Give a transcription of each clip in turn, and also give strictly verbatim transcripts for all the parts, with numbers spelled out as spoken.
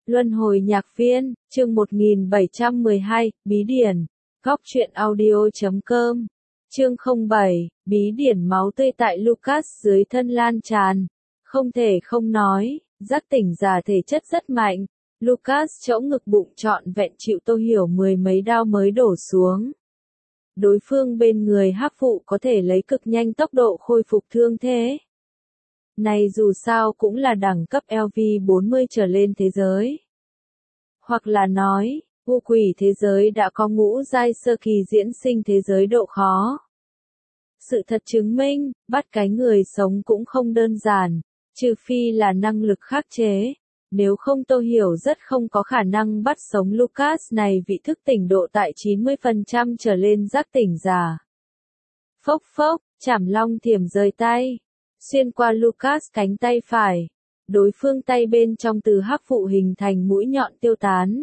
Luân hồi nhạc viên, chương một nghìn bảy trăm mười hai, Bí điển. Góc truyện audio chấm com. Chương không bảy, bí điển máu tươi tại Lucas dưới thân lan tràn. Không thể không nói, giác tỉnh giả thể chất rất mạnh. Lucas chỗ ngực bụng trọn vẹn chịu Tô Hiểu mười mấy đao mới đổ xuống. Đối phương bên người hắc phụ có thể lấy cực nhanh tốc độ khôi phục thương thế. Này dù sao cũng là đẳng cấp L V bốn mươi trở lên thế giới. Hoặc là nói, u quỷ thế giới đã có ngũ giai sơ kỳ diễn sinh thế giới độ khó. Sự thật chứng minh, bắt cái người sống cũng không đơn giản, trừ phi là năng lực khắc chế. Nếu không Tô Hiểu rất không có khả năng bắt sống Lucas này vị thức tỉnh độ tại chín mươi phần trăm trở lên giác tỉnh giả. Phốc phốc, chảm long thiểm rời tay. Xuyên qua Lucas cánh tay phải, đối phương tay bên trong từ hắc phụ hình thành mũi nhọn tiêu tán.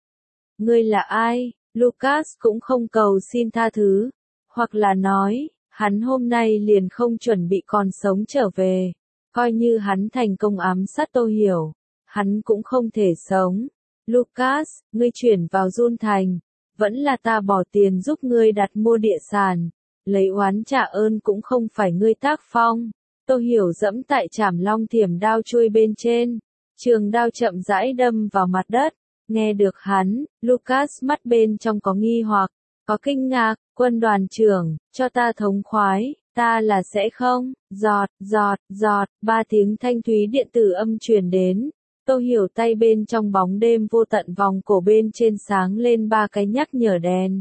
Ngươi là ai? Lucas cũng không cầu xin tha thứ, hoặc là nói, hắn hôm nay liền không chuẩn bị còn sống trở về, coi như hắn thành công ám sát Tô Hiểu, hắn cũng không thể sống. Lucas, ngươi chuyển vào Jun Thành, vẫn là ta bỏ tiền giúp ngươi đặt mua địa sản, lấy oán trả ơn cũng không phải ngươi tác phong. Tô Hiểu dẫm tại chảm long thiểm đao chuôi bên trên, trường đao chậm rãi đâm vào mặt đất, nghe được hắn, Lucas mắt bên trong có nghi hoặc, có kinh ngạc, quân đoàn trưởng, cho ta thống khoái, ta là sẽ không, giọt, giọt, giọt, ba tiếng thanh thúy điện tử âm truyền đến, Tô Hiểu tay bên trong bóng đêm vô tận vòng cổ bên trên sáng lên ba cái nhắc nhở đèn.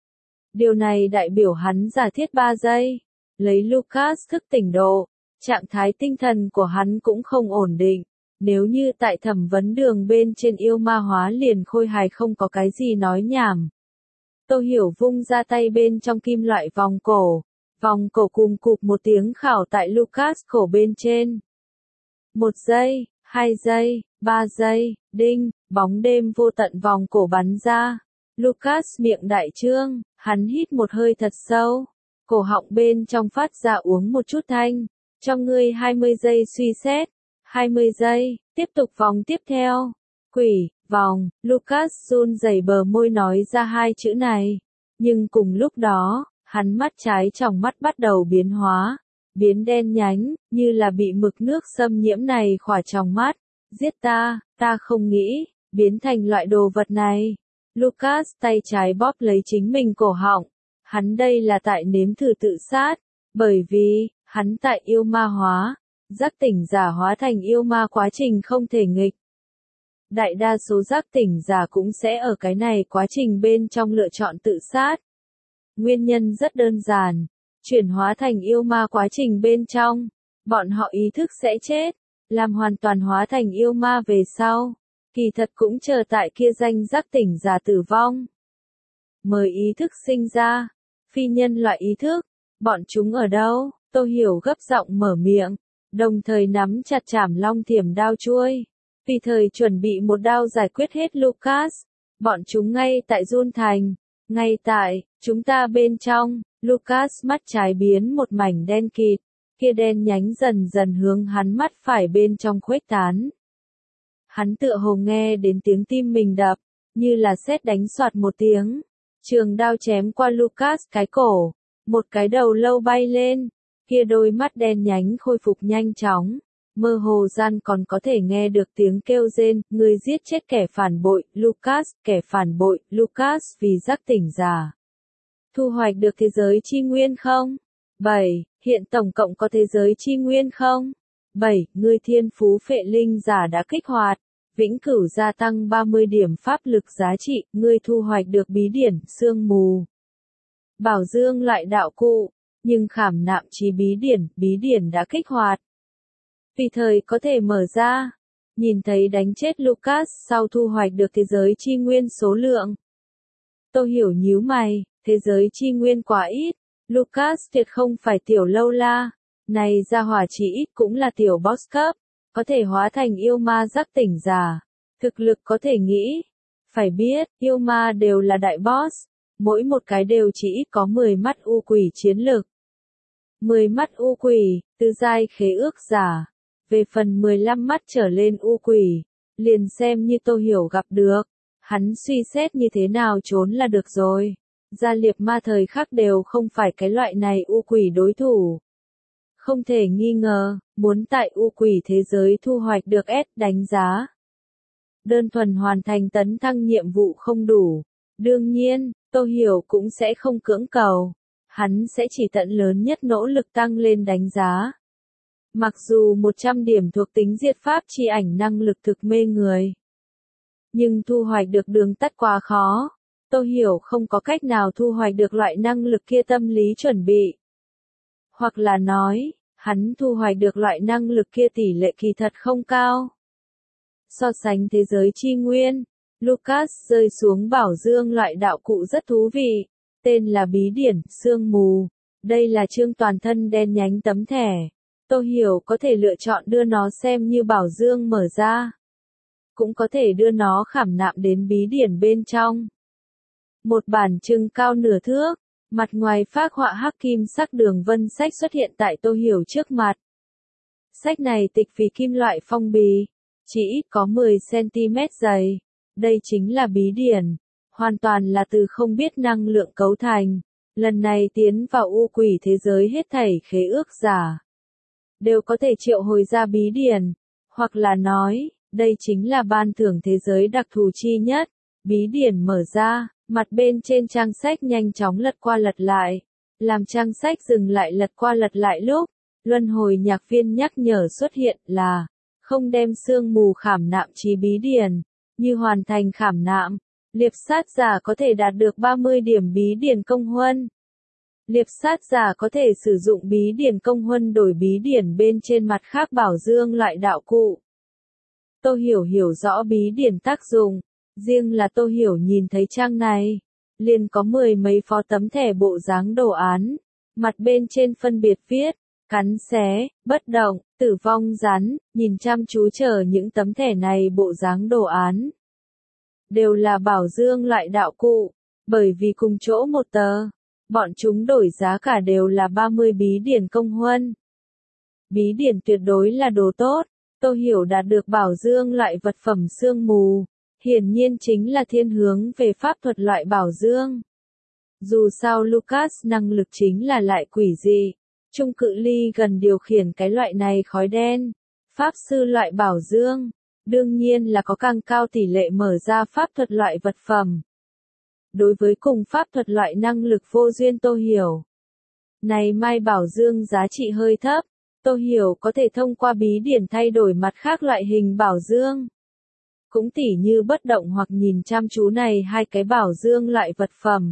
Điều này đại biểu hắn giả thiết ba giây, lấy Lucas thức tỉnh độ. Trạng thái tinh thần của hắn cũng không ổn định, nếu như tại thẩm vấn đường bên trên yêu ma hóa liền khôi hài không có cái gì nói nhảm. Tô Hiểu vung ra tay bên trong kim loại vòng cổ, vòng cổ cùng cụp một tiếng khảo tại Lucas cổ bên trên. Một giây, hai giây, ba giây, đinh, bóng đêm vô tận vòng cổ bắn ra. Lucas miệng đại trương, hắn hít một hơi thật sâu, cổ họng bên trong phát ra uống một chút thanh. Cho ngươi hai mươi giây suy xét. hai mươi giây, tiếp tục vòng tiếp theo. Quỷ, vòng, Lucas run rẩy bờ môi nói ra hai chữ này. Nhưng cùng lúc đó, hắn mắt trái trong mắt bắt đầu biến hóa, biến đen nhánh, như là bị mực nước xâm nhiễm này khỏa trong mắt. Giết ta, ta không nghĩ, biến thành loại đồ vật này. Lucas tay trái bóp lấy chính mình cổ họng. Hắn đây là tại nếm thử tự sát, bởi vì hắn tại yêu ma hóa, giác tỉnh giả hóa thành yêu ma quá trình không thể nghịch. Đại đa số giác tỉnh giả cũng sẽ ở cái này quá trình bên trong lựa chọn tự sát. Nguyên nhân rất đơn giản, chuyển hóa thành yêu ma quá trình bên trong, bọn họ ý thức sẽ chết, làm hoàn toàn hóa thành yêu ma về sau, kỳ thật cũng chờ tại kia danh giác tỉnh giả tử vong. Mời ý thức sinh ra, phi nhân loại ý thức, bọn chúng ở đâu? Tô Hiểu gấp giọng mở miệng, đồng thời nắm chặt chảm long thiểm đao chuôi, tùy thời chuẩn bị một đao giải quyết hết Lucas. Bọn chúng ngay tại Jun Thành, ngay tại, chúng ta bên trong. Lucas mắt trái biến một mảnh đen kịt, kia đen nhánh dần dần hướng hắn mắt phải bên trong khuếch tán. Hắn tựa hồ nghe đến tiếng tim mình đập, như là sét đánh xoạt một tiếng, trường đao chém qua Lucas cái cổ, một cái đầu lâu bay lên. Kia đôi mắt đen nhánh khôi phục nhanh chóng, mơ hồ gian còn có thể nghe được tiếng kêu rên, người giết chết kẻ phản bội, Lucas, kẻ phản bội, Lucas vì giác tỉnh giả. Thu hoạch được thế giới chi nguyên không? bảy. Hiện tổng cộng có thế giới chi nguyên không? bảy. Người thiên phú phệ linh giả đã kích hoạt, vĩnh cửu gia tăng ba mươi điểm pháp lực giá trị, người thu hoạch được bí điển, sương mù. Bảo dương loại đạo cụ. Nhưng khảm nạm trí bí điển, bí điển đã kích hoạt. Tùy thời có thể mở ra. Nhìn thấy đánh chết Lucas sau thu hoạch được thế giới chi nguyên số lượng. Tô Hiểu nhíu mày, thế giới chi nguyên quá ít. Lucas tuyệt không phải tiểu lâu la. Này ra hỏa chỉ ít cũng là tiểu boss cấp. Có thể hóa thành yêu ma giác tỉnh giả. Thực lực có thể nghĩ. Phải biết, yêu ma đều là đại boss. Mỗi một cái đều chỉ ít có mười mắt u quỷ chiến lực. mười mắt u quỷ, tư giai khế ước giả. Về phần mười lăm mắt trở lên u quỷ, Liền xem như Tô Hiểu gặp được, hắn suy xét như thế nào trốn là được rồi. Gia Liệp Ma thời khắc đều không phải cái loại này u quỷ đối thủ. Không thể nghi ngờ, muốn tại u quỷ thế giới thu hoạch được S đánh giá. Đơn thuần hoàn thành tấn thăng nhiệm vụ không đủ. Đương nhiên, Tô Hiểu cũng sẽ không cưỡng cầu. Hắn sẽ chỉ tận lớn nhất nỗ lực tăng lên đánh giá. Mặc dù một trăm điểm thuộc tính diệt pháp chi ảnh năng lực thực mê người. Nhưng thu hoạch được đường tắt quá khó. Tô Hiểu không có cách nào thu hoạch được loại năng lực kia tâm lý chuẩn bị. Hoặc là nói, hắn thu hoạch được loại năng lực kia tỷ lệ kỳ thật không cao. So sánh thế giới chi nguyên, Lucas rơi xuống bảo dương loại đạo cụ rất thú vị, tên là bí điển, sương mù. Đây là chương toàn thân đen nhánh tấm thẻ. Tô Hiểu có thể lựa chọn đưa nó xem như bảo dương mở ra. Cũng có thể đưa nó khảm nạm đến bí điển bên trong. Một bản trưng cao nửa thước, mặt ngoài phác họa hắc kim sắc đường vân sách xuất hiện tại Tô Hiểu trước mặt. Sách này tịch vì kim loại phong bì, chỉ ít có mười xăng-ti-mét dày. Đây chính là bí điển, hoàn toàn là từ không biết năng lượng cấu thành. Lần này tiến vào u quỷ thế giới hết thảy khế ước giả. Đều có thể triệu hồi ra bí điển, hoặc là nói, đây chính là ban thưởng thế giới đặc thù chi nhất. Bí điển mở ra, mặt bên trên trang sách nhanh chóng lật qua lật lại. Làm trang sách dừng lại lật qua lật lại lúc, luân hồi nhạc viên nhắc nhở xuất hiện là, không đem sương mù khảm nạm trí bí điển, như hoàn thành khảm nạm, liệp sát giả có thể đạt được ba mươi điểm bí điển công huân. Liệp sát giả có thể sử dụng bí điển công huân đổi bí điển bên trên mặt khác bảo dương loại đạo cụ. Tô Hiểu hiểu rõ bí điển tác dụng, riêng là Tô Hiểu nhìn thấy trang này, liền có mười mấy phó tấm thẻ bộ dáng đồ án, mặt bên trên phân biệt viết, cắn xé, bất động, tử vong rắn, nhìn chăm chú chờ những tấm thẻ này bộ dáng đồ án. Đều là bảo dương loại đạo cụ, bởi vì cùng chỗ một tờ, bọn chúng đổi giá cả đều là ba mươi bí điển công huân. Bí điển tuyệt đối là đồ tốt, Tô Hiểu đạt được bảo dương loại vật phẩm sương mù, hiển nhiên chính là thiên hướng về pháp thuật loại bảo dương. Dù sao Lucas năng lực chính là lại quỷ dị, trung cự ly gần điều khiển cái loại này khói đen, pháp sư loại bảo dương, đương nhiên là có càng cao tỷ lệ mở ra pháp thuật loại vật phẩm. Đối với cùng pháp thuật loại năng lực vô duyên Tô Hiểu. Này mai bảo dương giá trị hơi thấp, Tô Hiểu có thể thông qua bí điển thay đổi mặt khác loại hình bảo dương. Cũng tỉ như bất động hoặc nhìn chăm chú này hai cái bảo dương loại vật phẩm.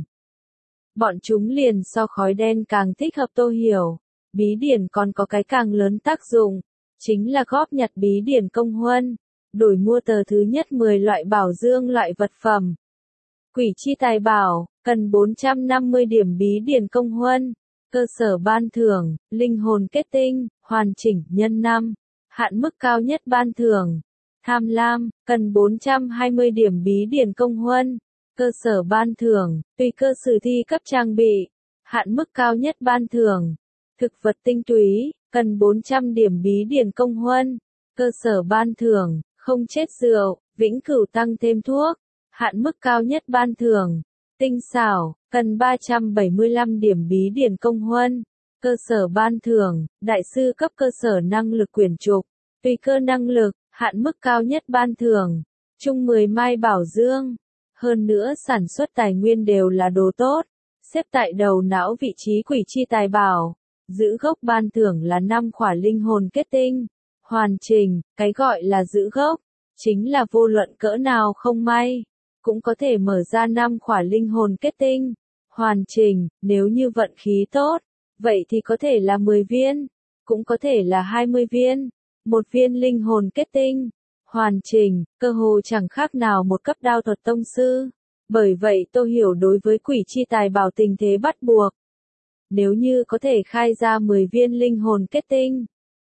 Bọn chúng liền so khói đen càng thích hợp Tô Hiểu. Bí điển còn có cái càng lớn tác dụng, chính là góp nhặt bí điển công huân, đổi mua tờ thứ nhất mười loại bảo dương loại vật phẩm. Quỷ chi tài bảo, cần bốn trăm năm mươi điểm bí điển công huân. Cơ sở ban thưởng, linh hồn kết tinh, hoàn chỉnh, nhân năm. Hạn mức cao nhất ban thưởng. Tham lam, cần bốn trăm hai mươi điểm bí điển công huân. Cơ sở ban thưởng, tùy cơ sử thi cấp trang bị. Hạn mức cao nhất ban thưởng. Thực vật tinh túy, cần bốn trăm điểm bí điển công huân. Cơ sở ban thưởng, không chết rượu, vĩnh cửu tăng thêm thuốc. Hạn mức cao nhất ban thưởng. Tinh xảo, cần ba trăm bảy mươi lăm điểm bí điển công huân. Cơ sở ban thưởng, đại sư cấp cơ sở năng lực quyển trục. Tùy cơ năng lực, hạn mức cao nhất ban thưởng. Chung mười mai bảo dương. Hơn nữa sản xuất tài nguyên đều là đồ tốt. Xếp tại đầu não vị trí quỷ chi tài bảo. Giữ gốc ban thưởng là năm khỏa linh hồn kết tinh. Hoàn chỉnh, cái gọi là giữ gốc, chính là vô luận cỡ nào không may. Cũng có thể mở ra năm khỏa linh hồn kết tinh. Hoàn chỉnh, nếu như vận khí tốt, vậy thì có thể là mười viên, cũng có thể là hai mươi viên. Một viên linh hồn kết tinh. Hoàn chỉnh, cơ hồ chẳng khác nào một cấp đao thuật tông sư. Bởi vậy Tô Hiểu đối với quỷ chi tài bảo tình thế bắt buộc. Nếu như có thể khai ra mười viên linh hồn kết tinh.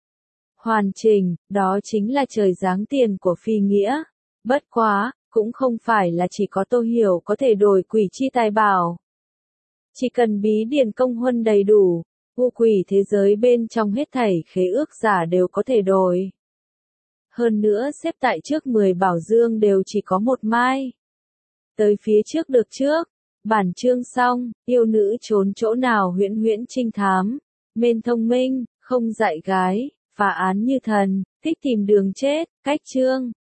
Hoàn chỉnh, đó chính là trời giáng tiền của phi nghĩa. Bất quá, cũng không phải là chỉ có Tô Hiểu có thể đổi quỷ chi tài bảo. Chỉ cần bí điển công huân đầy đủ, u quỷ thế giới bên trong hết thảy khế ước giả đều có thể đổi. hơn nữa xếp tại trước mười bảo dương đều chỉ có một mai. Tới phía trước được trước. Bản chương xong, yêu nữ trốn chỗ nào huyễn huyễn trinh thám, mên thông minh, không dạy gái, phá án như thần, thích tìm đường chết, cách chương.